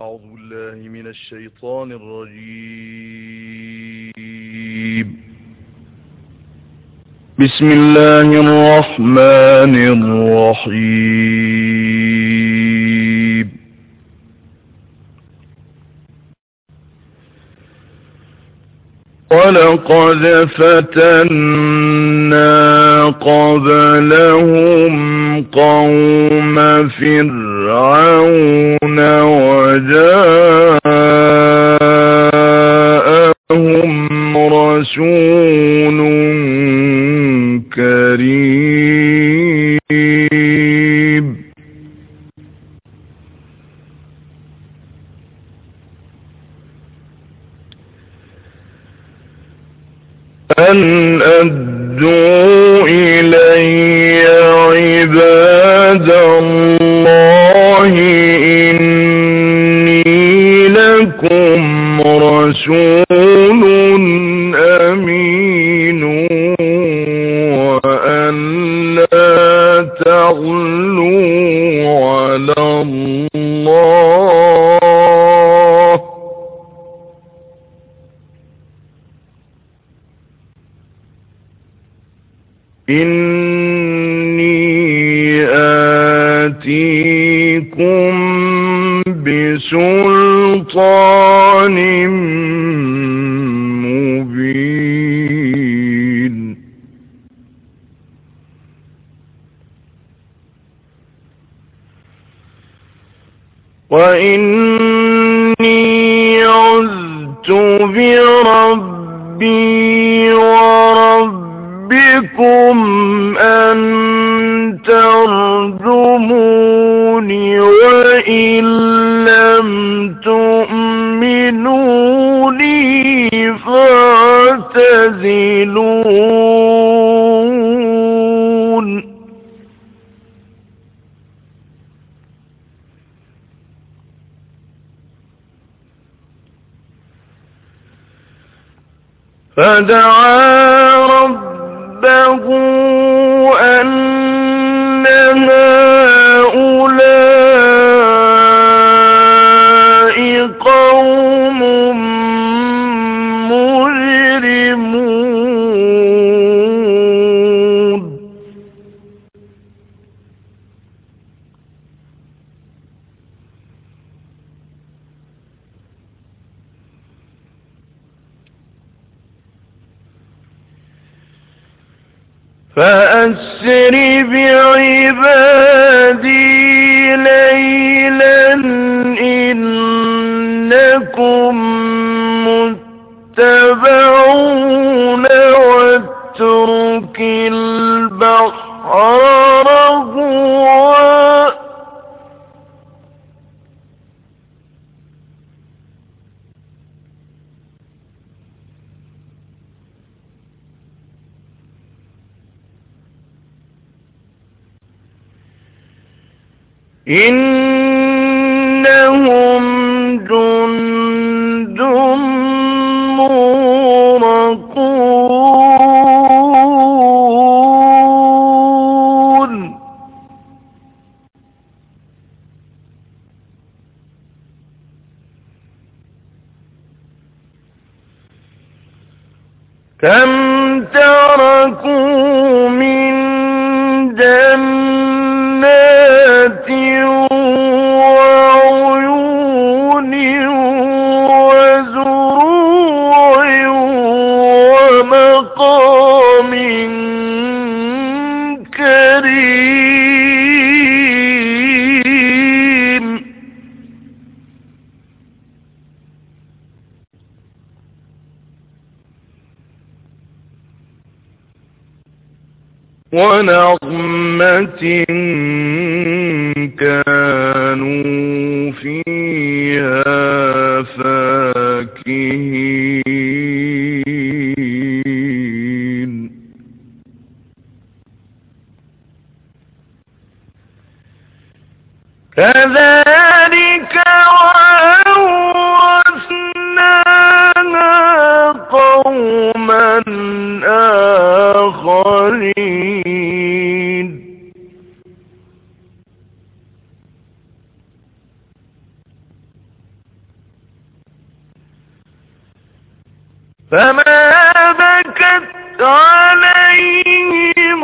أعوذ بالله من الشيطان الرجيم. بسم الله الرحمن الرحيم. ولقد فتنا قبلهم قوم فرعون وجاءهم رسول كريم. أن أدوا إلي عباد الله إني لكم رسول أمين وأن لا تغلوا على الله إني آتيكم بسلطان مبين. وإني عذت بربي وربكم أن ترجموني وإن لم تؤمنوا لي فاعتزلون. فدعا ربه أن هؤلاء قوم مجرمون. فأسر بعبادي ليلا إنكم متبعون واترك البحر رهوا إنهم جند مغرقون. كم تركوا من جنات وعيون وزروع ومقام كريم. ونعمة كانوا فيها فاكهين. كذلك وأورثناها قوما آخرين. فما بكت عليهم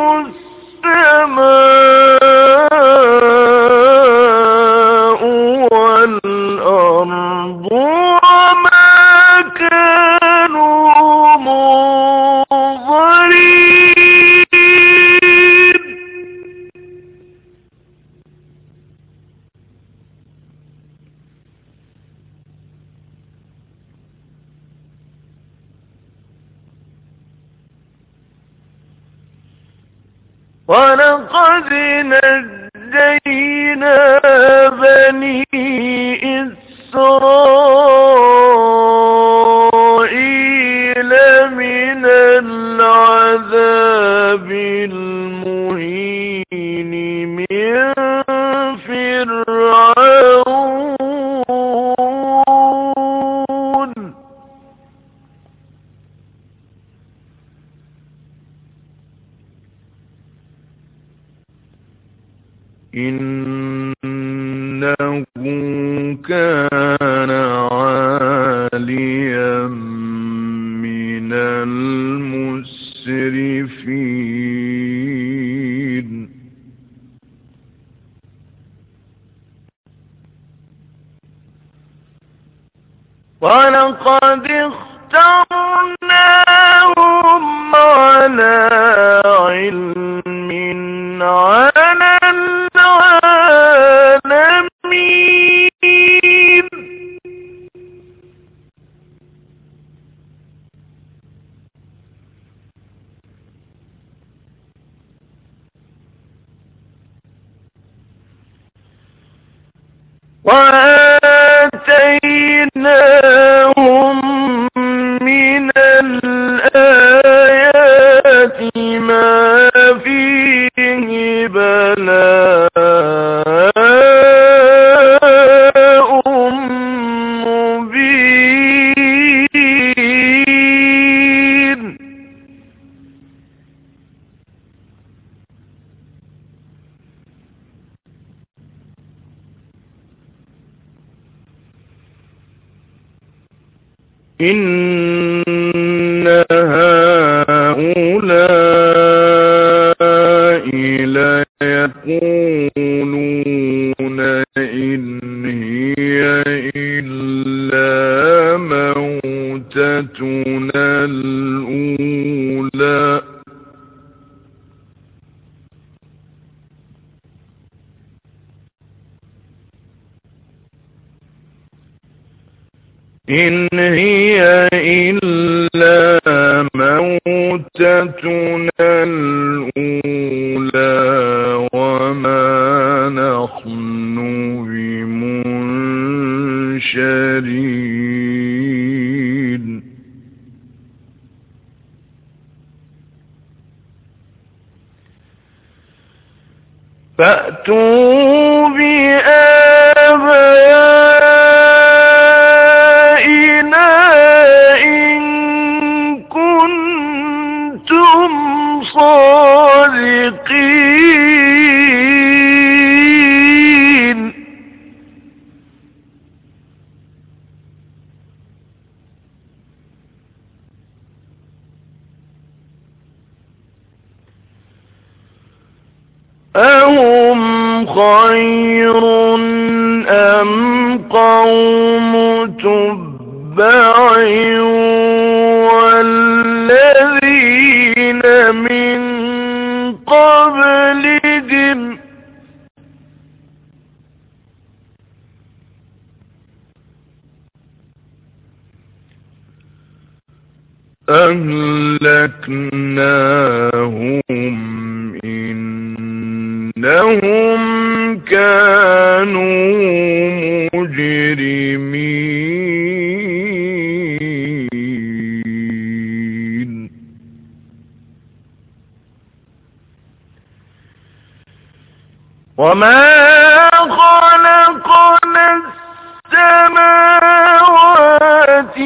السماء والأرض وما كانوا منظرين. ولقد نجينا بني إسرائيل من العذاب المهين من فرعون إنه كان عاليا من المسرفين. ولقد اخترناهم على علم على العالمين. وآتيناهم من الآيات ما فيه بلاء مبين. إن هؤلاء ليقولون إن هي إلا موتتنا الأولى إن هي إلا موتتنا الأولى وما نحن بمنشرين. فأتوا بآبائنا إن كنتم صادقين. أهم خير أم قوم تبع والذين من قبلهم أهلكناهم إنهم كانوا مجرمين. وما خلقنا السماوات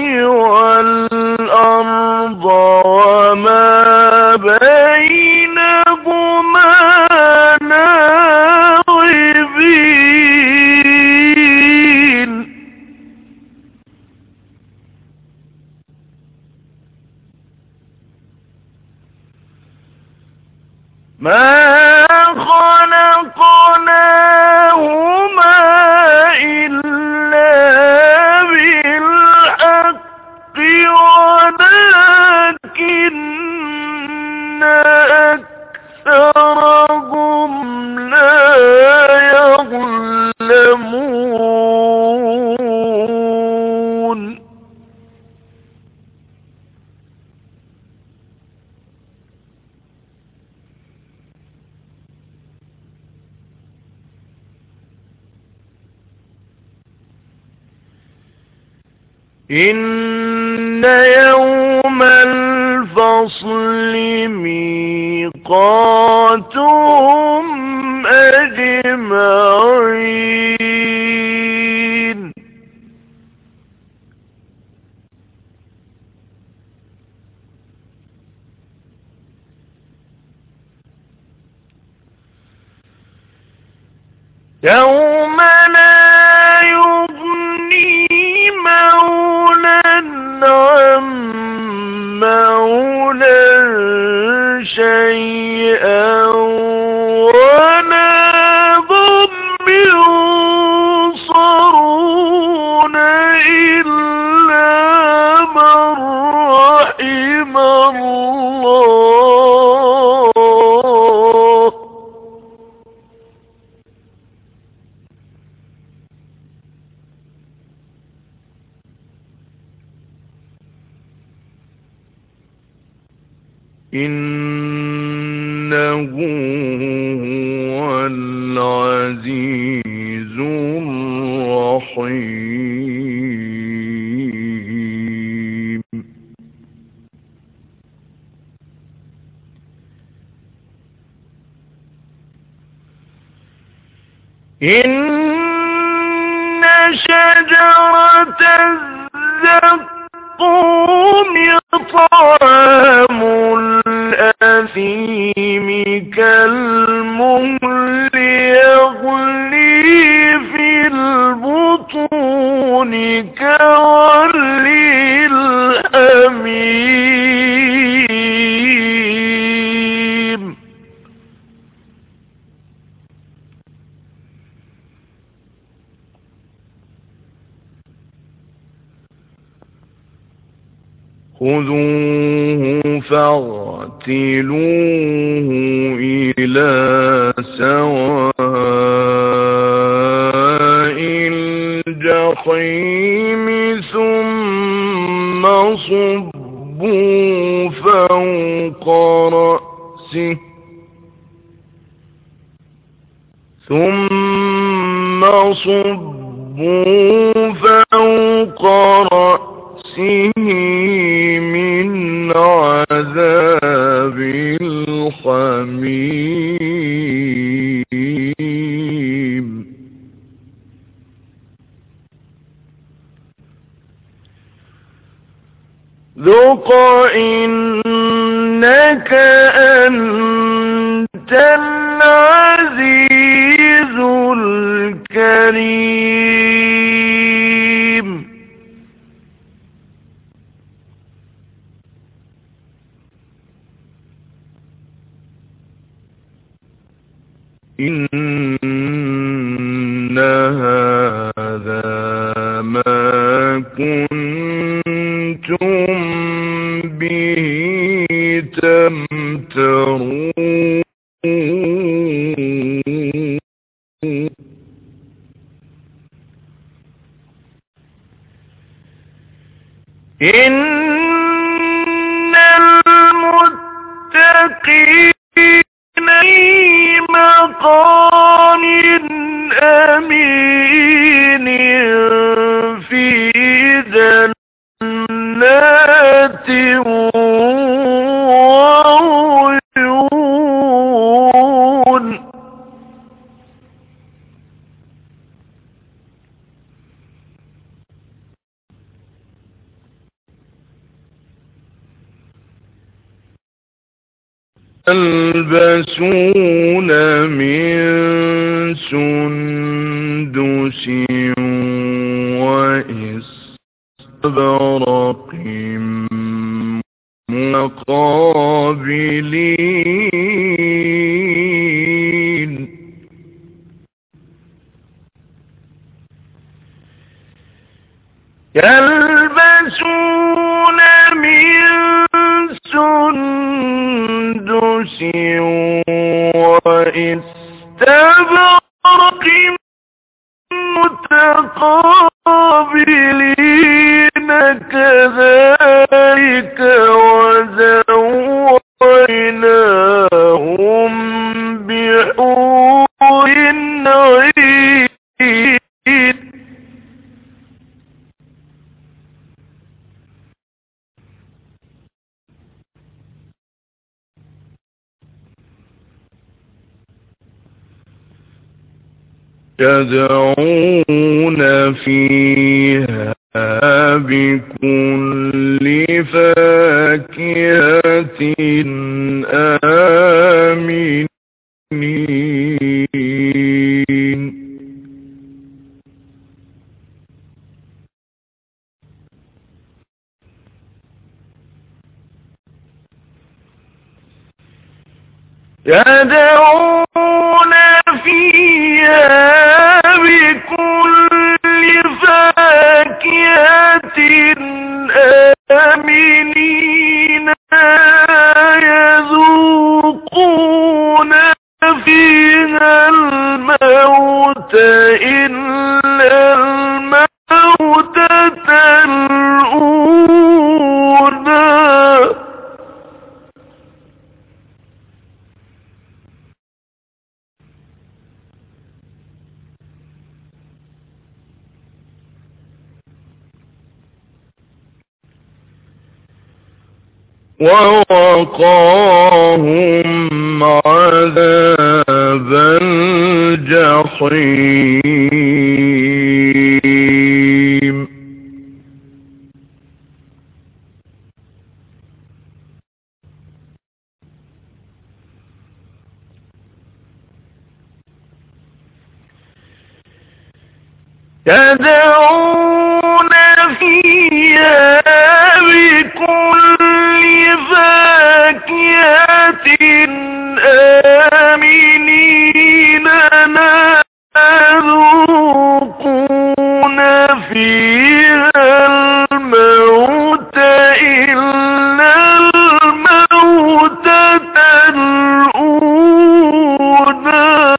والأرض وما بينهما لاعبين. ما خلقناهما إلا بالحق ولكن أكثرهم لا يعلمون إن يوم الفصل ميقاتهم أجمعين يوم لا يغني مولى عن مولى شيئا ولا هم ينصرون إلا من رحم الله إنه هو العزيز الرحيم إن شجرة الزقوم طعام الأثيم كالمهل يغلي في البطون كغلي الحميم خذوه فاغتلوه إلى سواء الجحيم ثم صبوا فوق رأسه من عذاب الحميم ذق إنك أنت العزيز الكريم إن هذا ما كنتم به تمترون إن المتقين في مقام أمين في جنات وعيون يلبسون من سندس وإستبرق متقابلين يلبسون من سندس وإستبرق متقابلين كذلك وزوجناهم بحور عين يدعون فيها بكل فاكهة آمنين يدعون فيها بكل فاكهة آمنين يذوقون فيها الموت إلا الموتة الأولى ووقاهم عذاب الجحيم يدعون فيها بكل فاكهة آمنين يذوقون فيها الموت إلا الموتة الأولى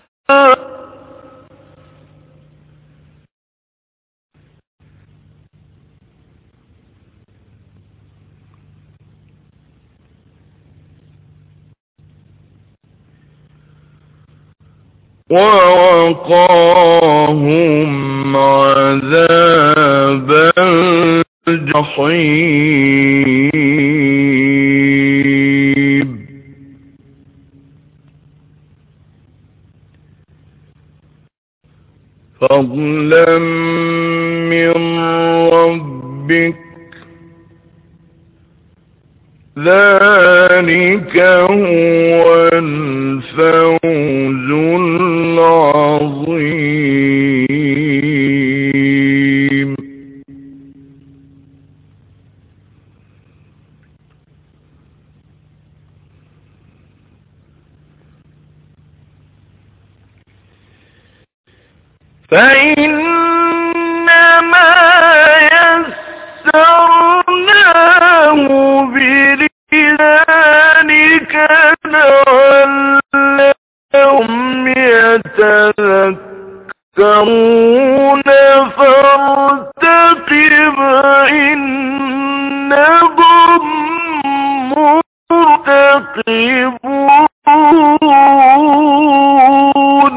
ووقاهم عذاب الجحيم فضلا من ربك ذلك هو الفوز العظيم فإنما يسرناه بلسانك لعلهم يتذكرون فارتقب إنهم مرتقبون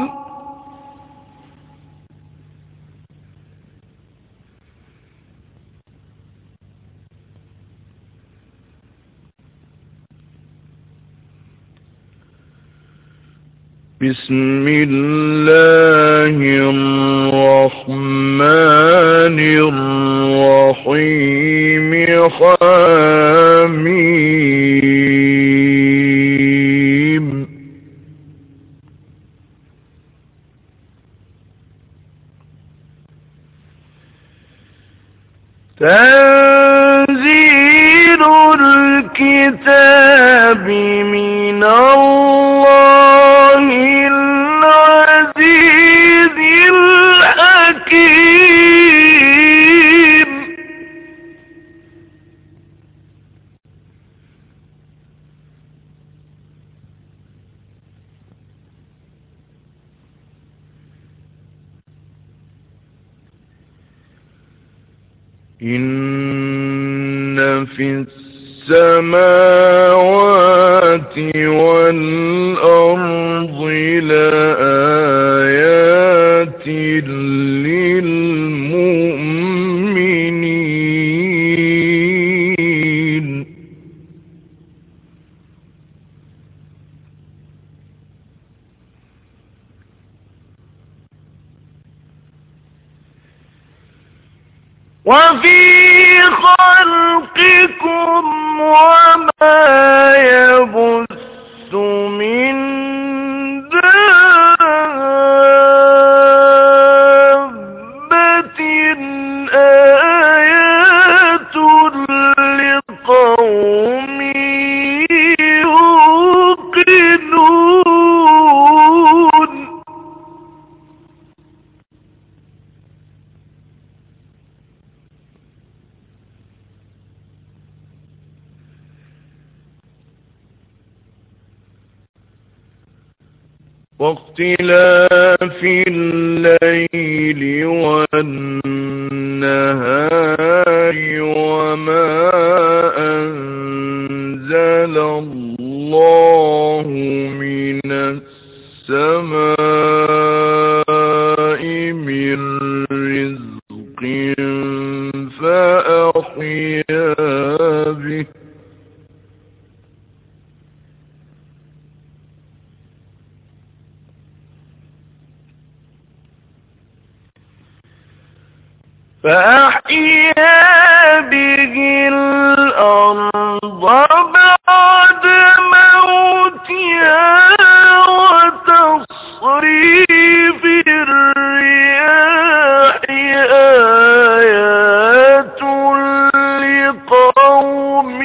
بسم الله الرحمن الرحيم حميم تنزيل الكتاب من الله العزيز الحكيم إن في السماوات والأرض لآيات للمؤمنين. وفي خلقكم وما يبث من دابة آيات لقوم يوقنون. واختلاف الليل والنهار وما أنزل الله من السماء من رزق فأحيا به الأرض بعد موتها وتصريف الرياح آيات لقوم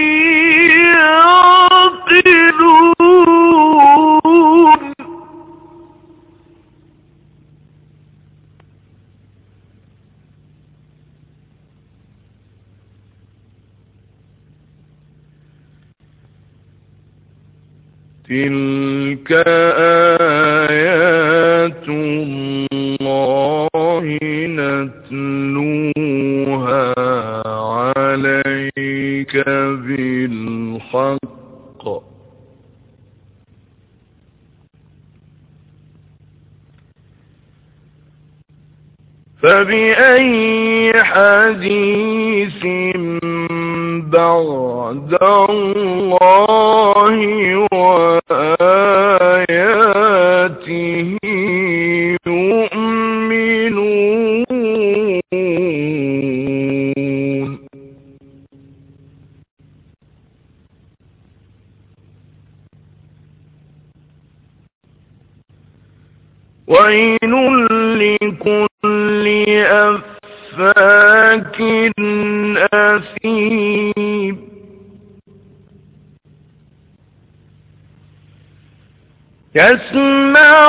يعقلون. تلك آيات الله نتلوها عليك بالحق فبأي حديث بعد الله وآياته يؤمنون. ويل لكل أفاك أثيم يسمع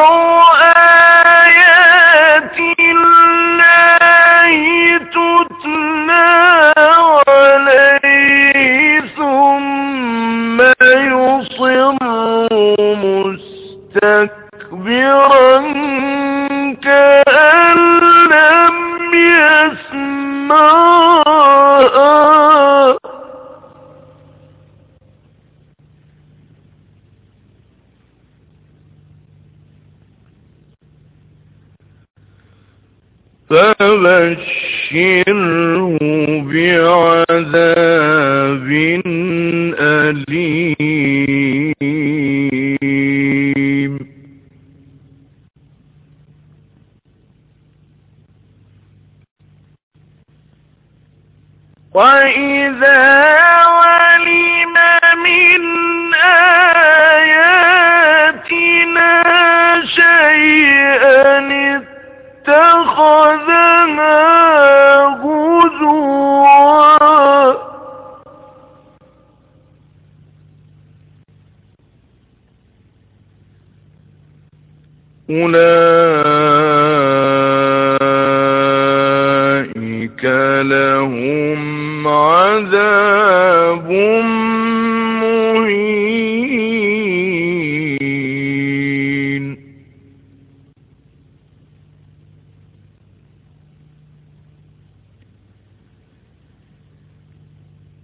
آيات الله تتلى عليه ثم يصر مستكبرا كأن لم يسمعها فبشره بعذاب أليم. وإذا علم من آياتنا شيئا اتخذنا هزوا أولئك لهم عذاب مهين.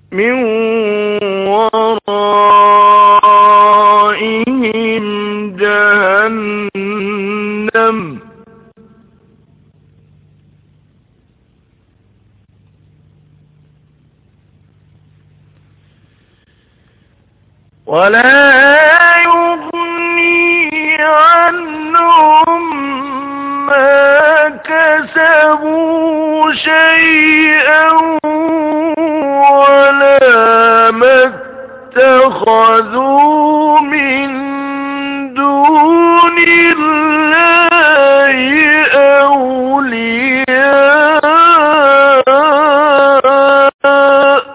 من ورائهم جهنم ولا يغني عنهم ما كسبوا شيئا ولا ما اتخذوا من دون الله أولياء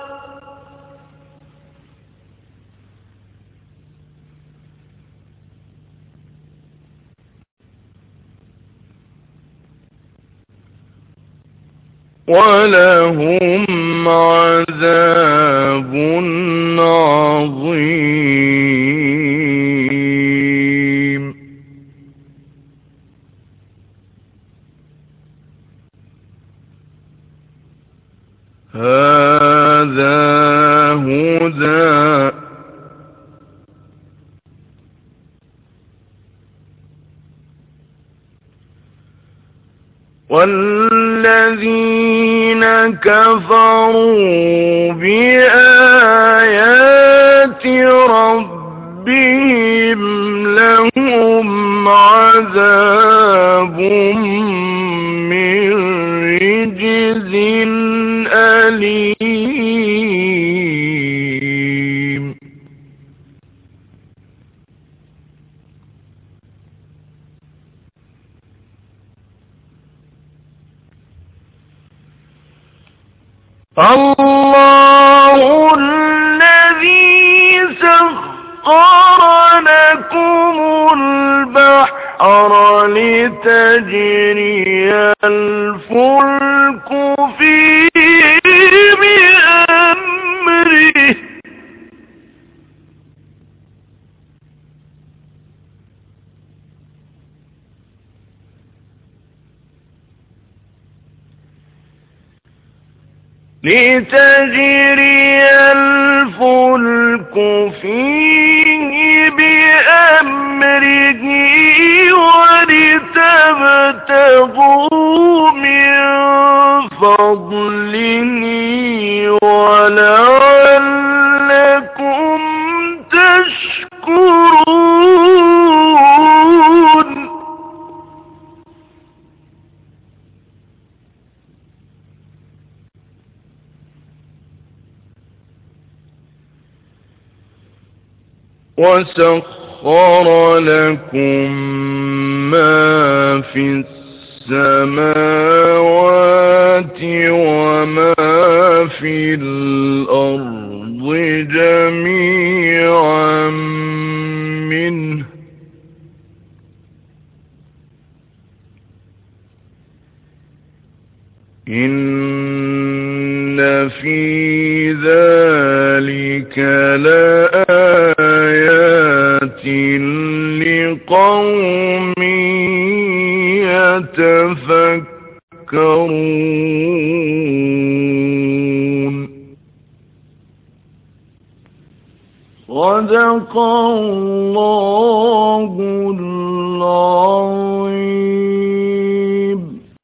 ولهم عذاب عظيم هذا هدى والذين كفروا بآيات ربهم لهم عذاب من رجز أليم الله الذي سخر لكم البحر لتجري الفلك فيه بأمره ولتبتغوا من فضله ولعلكم تشكرون وسخر لكم ما في السماوات وما في الأرض جميعا منه إن في ذلك لآيات لقوم يتفكرون صدق الله العظيم.